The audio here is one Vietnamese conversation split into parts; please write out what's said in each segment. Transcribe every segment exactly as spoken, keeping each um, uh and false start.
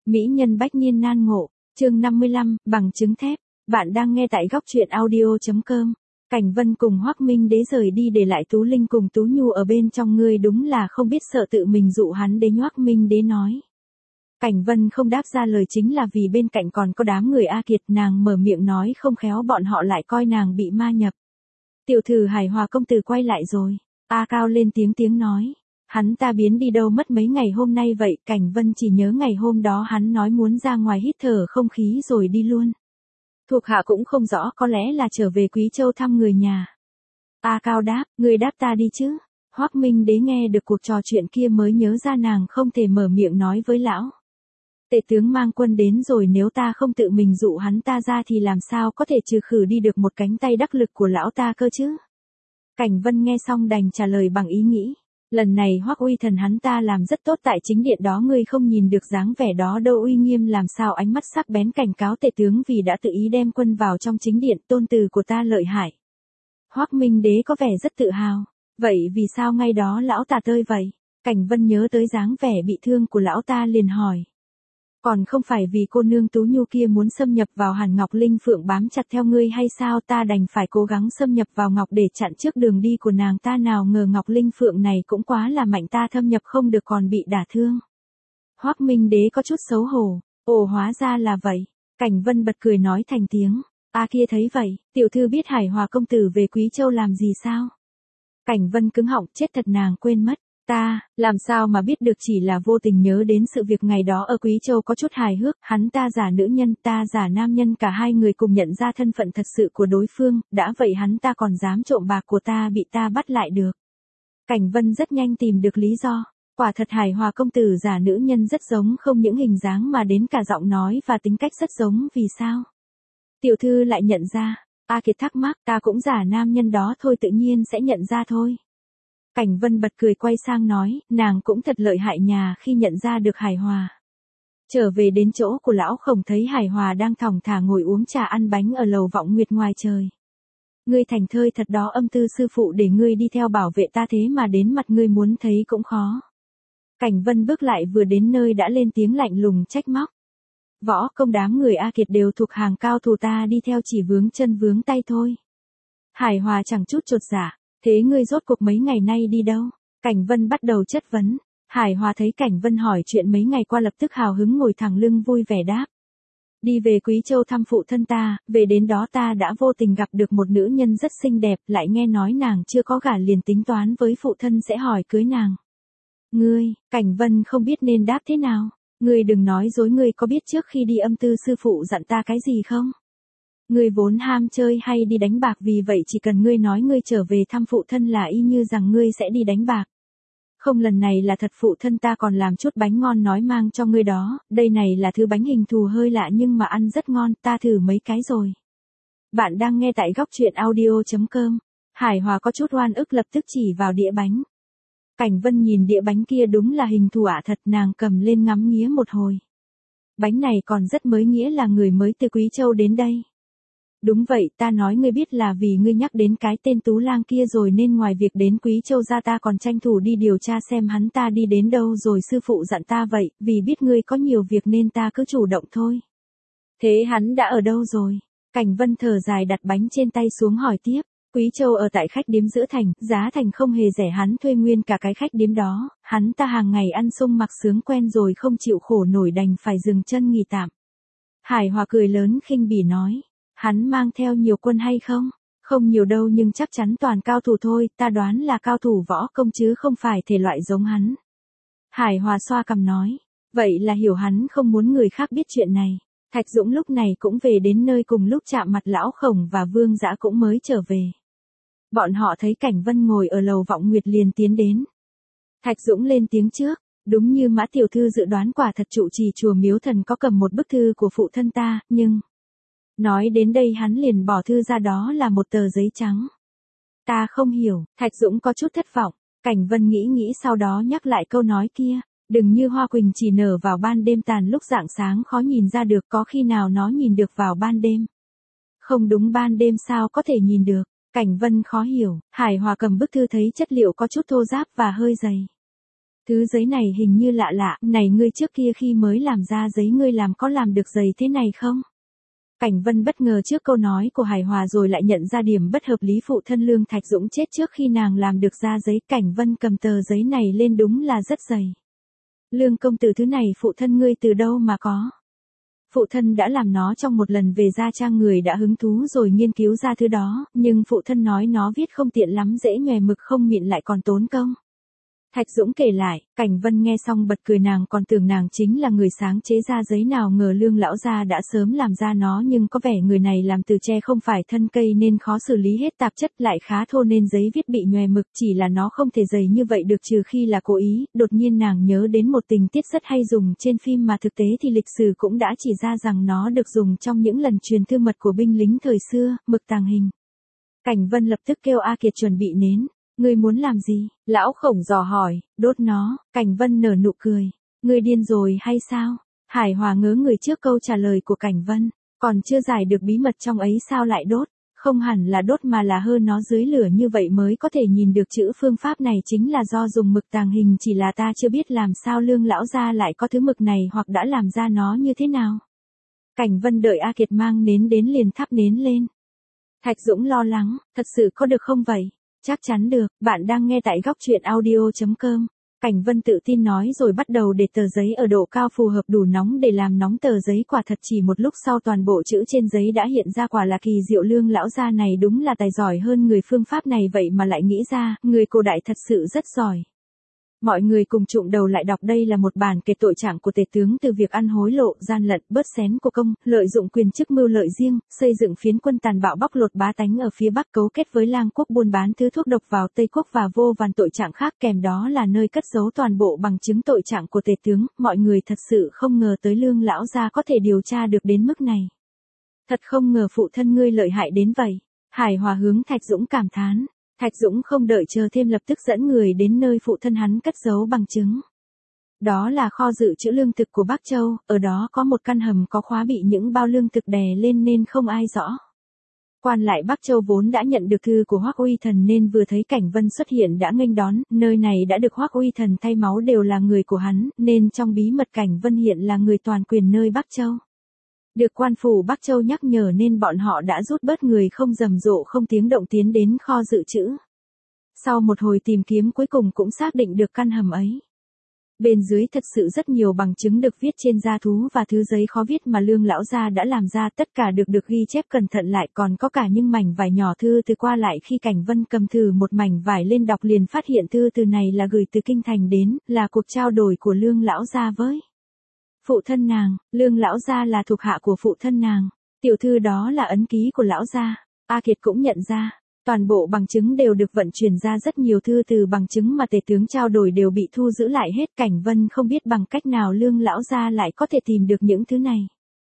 Mỹ nhân bách niên nan ngộ, chương năm mươi lăm, bằng chứng thép. Bạn đang nghe tại góc truyện audio.com. Cảnh Vân cùng Hoắc Minh Đế rời đi để lại Tú Linh cùng Tú Nhu ở bên trong, ngươi đúng là không biết sợ tự mình dụ hắn đến. Hoắc Minh Đế nói. Cảnh Vân không đáp ra lời chính là vì bên cạnh còn có đám người A Kiệt, nàng mở miệng nói không khéo bọn họ lại coi nàng bị ma nhập. Tiểu thư Hải Hòa công tử quay lại rồi. A Cao lên tiếng tiếng nói. Hắn ta biến đi đâu mất mấy ngày hôm nay vậy? Cảnh Vân chỉ nhớ ngày hôm đó hắn nói muốn ra ngoài hít thở không khí rồi đi luôn. Thuộc hạ cũng không rõ, có lẽ là trở về Quý Châu thăm người nhà. A Cao đáp, người đáp ta đi chứ. Hoắc Minh Đế nghe được cuộc trò chuyện kia mới nhớ ra nàng không thể mở miệng nói với lão. Tể tướng mang quân đến rồi, nếu ta không tự mình dụ hắn ta ra thì làm sao có thể trừ khử đi được một cánh tay đắc lực của lão ta cơ chứ. Cảnh Vân nghe xong đành trả lời bằng ý nghĩ. Lần này Hoắc uy thần hắn ta làm rất tốt tại chính điện đó, ngươi không nhìn được dáng vẻ đó đâu, uy nghiêm làm sao, ánh mắt sắc bén cảnh cáo tể tướng vì đã tự ý đem quân vào trong chính điện, tôn từ của ta lợi hại. Hoắc Minh Đế có vẻ rất tự hào. Vậy vì sao ngay đó lão ta tơi vậy? Cảnh Vân nhớ tới dáng vẻ bị thương của lão ta liền hỏi. Còn không phải vì cô nương Tú Nhu kia muốn xâm nhập vào Hàn Ngọc Linh Phượng bám chặt theo ngươi hay sao? Ta đành phải cố gắng xâm nhập vào Ngọc để chặn trước đường đi của nàng ta, nào ngờ Ngọc Linh Phượng này cũng quá là mạnh, ta thâm nhập không được còn bị đả thương. Hoắc Minh Đế có chút xấu hổ. Ồ, hóa ra là vậy. Cảnh Vân bật cười nói thành tiếng. A kia thấy vậy, tiểu thư biết Hải Hòa công tử về Quý Châu làm gì sao? Cảnh Vân cứng họng, chết thật, nàng quên mất. Ta, làm sao mà biết được, chỉ là vô tình nhớ đến sự việc ngày đó ở Quý Châu có chút hài hước, hắn ta giả nữ nhân, ta giả nam nhân, cả hai người cùng nhận ra thân phận thật sự của đối phương, đã vậy hắn ta còn dám trộm bạc của ta, bị ta bắt lại được. Cảnh Vân rất nhanh tìm được lý do, quả thật Hải Hòa công tử giả nữ nhân rất giống, không những hình dáng mà đến cả giọng nói và tính cách rất giống, vì sao? Tiểu thư lại nhận ra, A Kiệt thắc mắc, ta cũng giả nam nhân đó thôi, tự nhiên sẽ nhận ra thôi. Cảnh Vân bật cười quay sang nói, nàng cũng thật lợi hại nhà, khi nhận ra được Hải Hòa. Trở về đến chỗ của lão Khổng thấy Hải Hòa đang thong thả ngồi uống trà ăn bánh ở lầu Vọng Nguyệt ngoài trời. Ngươi thành thơi thật đó, âm tư sư phụ để ngươi đi theo bảo vệ ta, thế mà đến mặt ngươi muốn thấy cũng khó. Cảnh Vân bước lại vừa đến nơi đã lên tiếng lạnh lùng trách móc. Võ công đám người A Kiệt đều thuộc hàng cao thủ, ta đi theo chỉ vướng chân vướng tay thôi. Hải Hòa chẳng chút chột dạ. Thế ngươi rốt cuộc mấy ngày nay đi đâu? Cảnh Vân bắt đầu chất vấn. Hải Hòa thấy Cảnh Vân hỏi chuyện mấy ngày qua lập tức hào hứng ngồi thẳng lưng vui vẻ đáp. Đi về Quý Châu thăm phụ thân ta, về đến đó ta đã vô tình gặp được một nữ nhân rất xinh đẹp, lại nghe nói nàng chưa có gả liền tính toán với phụ thân sẽ hỏi cưới nàng. Ngươi, Cảnh Vân không biết nên đáp thế nào. Ngươi đừng nói dối, ngươi có biết trước khi đi âm tư sư phụ dặn ta cái gì không? Ngươi vốn ham chơi hay đi đánh bạc, vì vậy chỉ cần ngươi nói ngươi trở về thăm phụ thân là y như rằng ngươi sẽ đi đánh bạc. Không, lần này là thật, phụ thân ta còn làm chút bánh ngon nói mang cho ngươi đó, đây này là thứ bánh hình thù hơi lạ nhưng mà ăn rất ngon, ta thử mấy cái rồi. Bạn đang nghe tại góc truyện audio.com. Hải Hòa có chút oan ức lập tức chỉ vào đĩa bánh. Cảnh Vân nhìn đĩa bánh kia đúng là hình thù ả thật, nàng cầm lên ngắm nghía một hồi. Bánh này còn rất mới, nghĩa là người mới từ Quý Châu đến đây. Đúng vậy, ta nói ngươi biết là vì ngươi nhắc đến cái tên Tú Lang kia rồi nên ngoài việc đến Quý Châu ra ta còn tranh thủ đi điều tra xem hắn ta đi đến đâu rồi, sư phụ dặn ta vậy, vì biết ngươi có nhiều việc nên ta cứ chủ động thôi. Thế hắn đã ở đâu rồi? Cảnh Vân thở dài đặt bánh trên tay xuống hỏi tiếp. Quý Châu ở tại khách điếm giữa thành, giá thành không hề rẻ, hắn thuê nguyên cả cái khách điếm đó, hắn ta hàng ngày ăn sung mặc sướng quen rồi không chịu khổ nổi đành phải dừng chân nghỉ tạm. Hải Hòa cười lớn khinh bỉ nói. Hắn mang theo nhiều quân hay không? Không nhiều đâu nhưng chắc chắn toàn cao thủ thôi, ta đoán là cao thủ võ công chứ không phải thể loại giống hắn. Hải Hòa xoa cằm nói, vậy là hiểu hắn không muốn người khác biết chuyện này. Thạch Dũng lúc này cũng về đến nơi cùng lúc chạm mặt lão Khổng và Vương Dã cũng mới trở về. Bọn họ thấy Cảnh Vân ngồi ở lầu Vọng Nguyệt liền tiến đến. Thạch Dũng lên tiếng trước, đúng như Mã tiểu thư dự đoán, quả thật trụ trì chùa Miếu Thần có cầm một bức thư của phụ thân ta, nhưng... Nói đến đây hắn liền bỏ thư ra, đó là một tờ giấy trắng. Ta không hiểu, Thạch Dũng có chút thất vọng. Cảnh Vân nghĩ nghĩ sau đó nhắc lại câu nói kia, đừng như hoa quỳnh chỉ nở vào ban đêm, tàn lúc rạng sáng khó nhìn ra được, có khi nào nó nhìn được vào ban đêm. Không đúng, ban đêm sao có thể nhìn được. Cảnh Vân khó hiểu. Hải Hòa cầm bức thư thấy chất liệu có chút thô ráp và hơi dày. Thứ giấy này hình như lạ lạ, này ngươi trước kia khi mới làm ra giấy ngươi làm có làm được giấy thế này không? Cảnh Vân bất ngờ trước câu nói của Hải Hòa rồi lại nhận ra điểm bất hợp lý phụ thân Lương Thạch Dũng chết trước khi nàng làm được ra giấy. Cảnh Vân cầm tờ giấy này lên đúng là rất dày. Lương công tử thứ này phụ thân ngươi từ đâu mà có? Phụ thân đã làm nó trong một lần về gia trang người đã hứng thú rồi nghiên cứu ra thứ đó, nhưng phụ thân nói nó viết không tiện lắm dễ nhòe mực không mịn lại còn tốn công. Thạch Dũng kể lại, Cảnh Vân nghe xong bật cười nàng còn tưởng nàng chính là người sáng chế ra giấy nào ngờ Lương lão gia đã sớm làm ra nó nhưng có vẻ người này làm từ tre không phải thân cây nên khó xử lý hết tạp chất lại khá thô nên giấy viết bị nhòe mực chỉ là nó không thể dày như vậy được trừ khi là cố ý. Đột nhiên nàng nhớ đến một tình tiết rất hay dùng trên phim mà thực tế thì lịch sử cũng đã chỉ ra rằng nó được dùng trong những lần truyền thư mật của binh lính thời xưa, mực tàng hình. Cảnh Vân lập tức kêu A Kiệt chuẩn bị nến. Ngươi muốn làm gì? Lão Khổng dò hỏi, đốt nó. Cảnh Vân nở nụ cười. Ngươi điên rồi hay sao? Hải Hòa ngớ người trước câu trả lời của Cảnh Vân. Còn chưa giải được bí mật trong ấy sao lại đốt? Không hẳn là đốt mà là hơ nó dưới lửa như vậy mới có thể nhìn được chữ. Phương pháp này chính là do dùng mực tàng hình, chỉ là ta chưa biết làm sao Lương lão gia lại có thứ mực này hoặc đã làm ra nó như thế nào. Cảnh Vân đợi A Kiệt mang nến đến liền thắp nến lên. Thạch Dũng lo lắng, thật sự có được không vậy? Chắc chắn được, bạn đang nghe tại góc truyện audio chấm com. Cảnh Vân tự tin nói rồi bắt đầu để tờ giấy ở độ cao phù hợp đủ nóng để làm nóng tờ giấy. Quả thật chỉ một lúc sau toàn bộ chữ trên giấy đã hiện ra, quả là kỳ diệu. Lương lão gia này đúng là tài giỏi hơn người, phương pháp này vậy mà lại nghĩ ra, người cổ đại thật sự rất giỏi. Mọi người cùng trụng đầu lại đọc. Đây là một bản kể tội trạng của tể tướng từ việc ăn hối lộ, gian lận, bớt xén của công, lợi dụng quyền chức mưu lợi riêng, xây dựng phiến quân tàn bạo bóc lột bá tánh ở phía Bắc, cấu kết với lang quốc buôn bán thứ thuốc độc vào Tây Quốc và vô vàn tội trạng khác, kèm đó là nơi cất giấu toàn bộ bằng chứng tội trạng của tể tướng. Mọi người thật sự không ngờ tới Lương lão gia có thể điều tra được đến mức này. Thật không ngờ phụ thân ngươi lợi hại đến vậy. Hải Hòa hướng Thạch Dũng cảm thán. Thạch Dũng không đợi chờ thêm lập tức dẫn người đến nơi phụ thân hắn cất giấu bằng chứng. Đó là kho dự trữ lương thực của Bắc Châu, ở đó có một căn hầm có khóa bị những bao lương thực đè lên nên không ai rõ. Quan lại Bắc Châu vốn đã nhận được thư của Hoắc Uy Thần nên vừa thấy Cảnh Vân xuất hiện đã nghênh đón, nơi này đã được Hoắc Uy Thần thay máu đều là người của hắn, nên trong bí mật Cảnh Vân hiện là người toàn quyền nơi Bắc Châu. Được quan phủ Bắc Châu nhắc nhở nên bọn họ đã rút bớt người không rầm rộ không tiếng động tiến đến kho dự trữ. Sau một hồi tìm kiếm cuối cùng cũng xác định được căn hầm ấy. Bên dưới thật sự rất nhiều bằng chứng được viết trên da thú và thứ giấy khó viết mà Lương lão gia đã làm ra, tất cả được được ghi chép cẩn thận lại, còn có cả những mảnh vải nhỏ thư từ qua lại. Khi Cảnh Vân cầm thử một mảnh vải lên đọc liền phát hiện thư từ này là gửi từ kinh thành đến, là cuộc trao đổi của Lương lão gia với phụ thân nàng. Lương lão gia là thuộc hạ của phụ thân nàng. Tiểu thư đó là ấn ký của lão gia. A Kiệt cũng nhận ra. Toàn bộ bằng chứng đều được vận chuyển ra, rất nhiều thư từ bằng chứng mà tể tướng trao đổi đều bị thu giữ lại hết. Cảnh Vân không biết bằng cách nào Lương lão gia lại có thể tìm được những thứ này.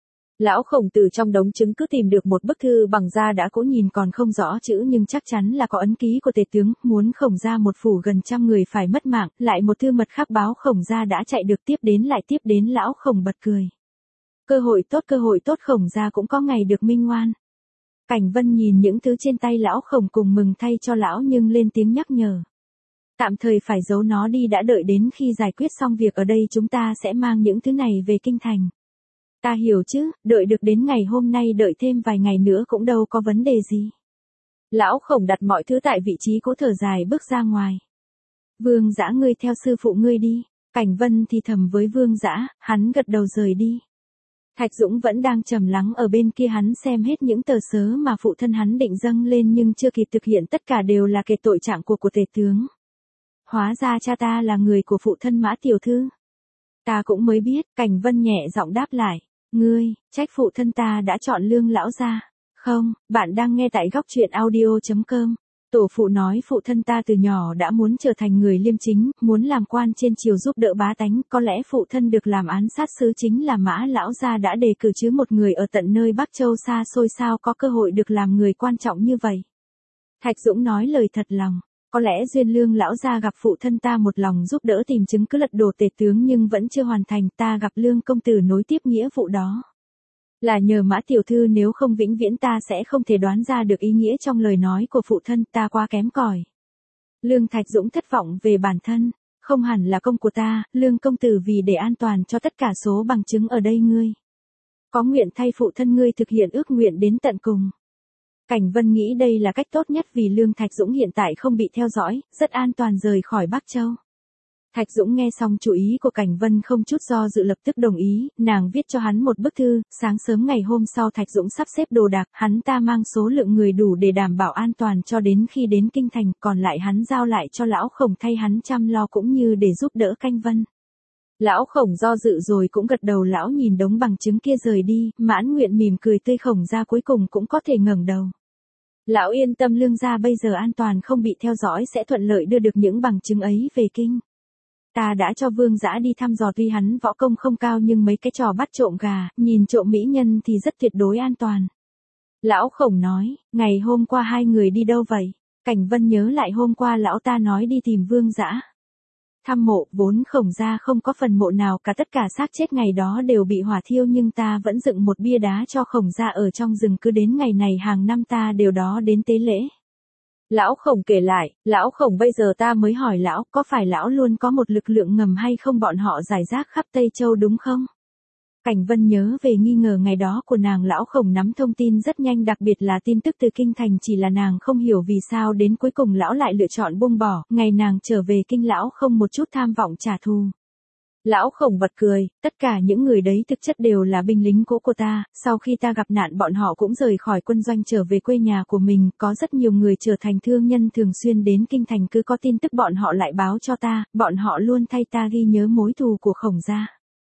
Lão Khổng từ trong đống chứng cứ tìm được một bức thư bằng da đã cũ, nhìn còn không rõ chữ nhưng chắc chắn là có ấn ký của tể tướng. Muốn Khổng gia một phủ gần trăm người phải mất mạng, lại một thư mật khắc báo Khổng gia đã chạy được, tiếp đến lại tiếp đến. Lão Khổng bật cười. Cơ hội tốt, cơ hội tốt, Khổng gia cũng có ngày được minh oan. Cảnh Vân nhìn những thứ trên tay Lão Khổng cùng mừng thay cho lão nhưng lên tiếng nhắc nhở. Tạm thời phải giấu nó đi đã, đợi đến khi giải quyết xong việc ở đây chúng ta sẽ mang những thứ này về kinh thành. Ta hiểu chứ, đợi được đến ngày hôm nay, đợi thêm vài ngày nữa cũng đâu có vấn đề gì. Lão Khổng đặt mọi thứ tại vị trí cũ, thở dài bước ra ngoài. Vương Dã, ngươi theo sư phụ ngươi đi. Cảnh Vân thì thầm với Vương Dã, hắn gật đầu rời đi. Thạch Dũng vẫn đang trầm lắng ở bên kia, hắn xem hết những tờ sớ mà phụ thân hắn định dâng lên nhưng chưa kịp thực hiện, tất cả đều là kể tội trạng của của tể tướng. Hóa ra cha ta là người của phụ thân Mã tiểu thư. Ta cũng mới biết. Cảnh Vân nhẹ giọng đáp lại. Ngươi, trách phụ thân ta đã chọn Lương lão gia. Không, bạn đang nghe tại góc truyện audio chấm com. Tổ phụ nói phụ thân ta từ nhỏ đã muốn trở thành người liêm chính, muốn làm quan trên triều giúp đỡ bá tánh, có lẽ phụ thân được làm án sát sứ chính là Mã lão gia đã đề cử, chứ một người ở tận nơi Bắc Châu xa xôi sao có cơ hội được làm người quan trọng như vậy. Thạch Dũng nói lời thật lòng. Có lẽ duyên Lương lão gia gặp phụ thân ta một lòng giúp đỡ tìm chứng cứ lật đổ tể tướng nhưng vẫn chưa hoàn thành, ta gặp Lương công tử nối tiếp nghĩa vụ đó. Là nhờ Mã tiểu thư, nếu không vĩnh viễn ta sẽ không thể đoán ra được ý nghĩa trong lời nói của phụ thân, ta quá kém cỏi. Lương Thạch Dũng thất vọng về bản thân. Không hẳn là công của ta, Lương công tử, vì để an toàn cho tất cả số bằng chứng ở đây ngươi có nguyện thay phụ thân ngươi thực hiện ước nguyện đến tận cùng. Cảnh Vân nghĩ đây là cách tốt nhất vì Lương Thạch Dũng hiện tại không bị theo dõi, rất an toàn rời khỏi Bắc Châu. Thạch Dũng nghe xong chủ ý của Cảnh Vân không chút do dự lập tức đồng ý, nàng viết cho hắn một bức thư, sáng sớm ngày hôm sau Thạch Dũng sắp xếp đồ đạc, hắn ta mang số lượng người đủ để đảm bảo an toàn cho đến khi đến kinh thành, còn lại hắn giao lại cho lão Khổng thay hắn chăm lo cũng như để giúp đỡ Canh Vân. Lão Khổng do dự rồi cũng gật đầu, lão nhìn đống bằng chứng kia rời đi, mãn nguyện mỉm cười tươi, Khổng gia cuối cùng cũng có thể ngẩng đầu. Lão yên tâm, Lương gia bây giờ an toàn không bị theo dõi, sẽ thuận lợi đưa được những bằng chứng ấy về kinh. Ta đã cho Vương Dã đi thăm dò, tuy hắn võ công không cao nhưng mấy cái trò bắt trộm gà, nhìn trộm mỹ nhân thì rất tuyệt đối an toàn. Lão Khổng nói, ngày hôm qua hai người đi đâu vậy? Cảnh Vân nhớ lại hôm qua lão ta nói đi tìm Vương Dã thăm mộ, vốn Khổng gia không có phần mộ nào cả, tất cả xác chết ngày đó đều bị hỏa thiêu, nhưng ta vẫn dựng một bia đá cho Khổng gia ở trong rừng, cứ đến ngày này hàng năm ta đều đó đến tế lễ. Lão Khổng kể lại, lão Khổng bây giờ ta mới hỏi lão, có phải lão luôn có một lực lượng ngầm hay không, bọn họ rải rác khắp Tây Châu đúng không? Cảnh Vân nhớ về nghi ngờ ngày đó của nàng, lão Khổng nắm thông tin rất nhanh, đặc biệt là tin tức từ kinh thành, chỉ là nàng không hiểu vì sao đến cuối cùng lão lại lựa chọn buông bỏ, ngày nàng trở về kinh lão không một chút tham vọng trả thù. Lão Khổng bật cười, tất cả những người đấy thực chất đều là binh lính cũ của ta, sau khi ta gặp nạn bọn họ cũng rời khỏi quân doanh trở về quê nhà của mình, có rất nhiều người trở thành thương nhân thường xuyên đến kinh thành, cứ có tin tức bọn họ lại báo cho ta, bọn họ luôn thay ta ghi nhớ mối thù của Khổng gia.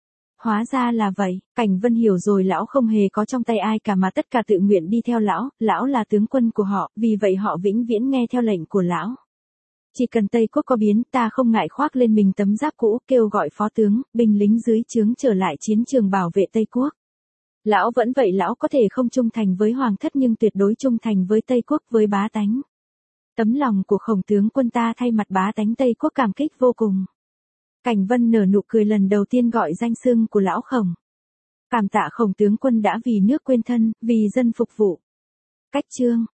Hóa ra là vậy, Cảnh Vân hiểu rồi, lão không hề có trong tay ai cả mà tất cả tự nguyện đi theo lão, lão là tướng quân của họ, vì vậy họ vĩnh viễn nghe theo lệnh của lão. Chỉ cần Tây Quốc có biến, ta không ngại khoác lên mình tấm giáp cũ, kêu gọi phó tướng, binh lính dưới trướng trở lại chiến trường bảo vệ Tây Quốc. Lão vẫn vậy, lão có thể không trung thành với hoàng thất nhưng tuyệt đối trung thành với Tây Quốc, với bá tánh. Tấm lòng của Khổng tướng quân ta thay mặt bá tánh Tây Quốc cảm kích vô cùng. Cảnh Vân nở nụ cười, lần đầu tiên gọi danh xưng của lão Khổng. Cảm tạ Khổng tướng quân đã vì nước quên thân, vì dân phục vụ. Cách chương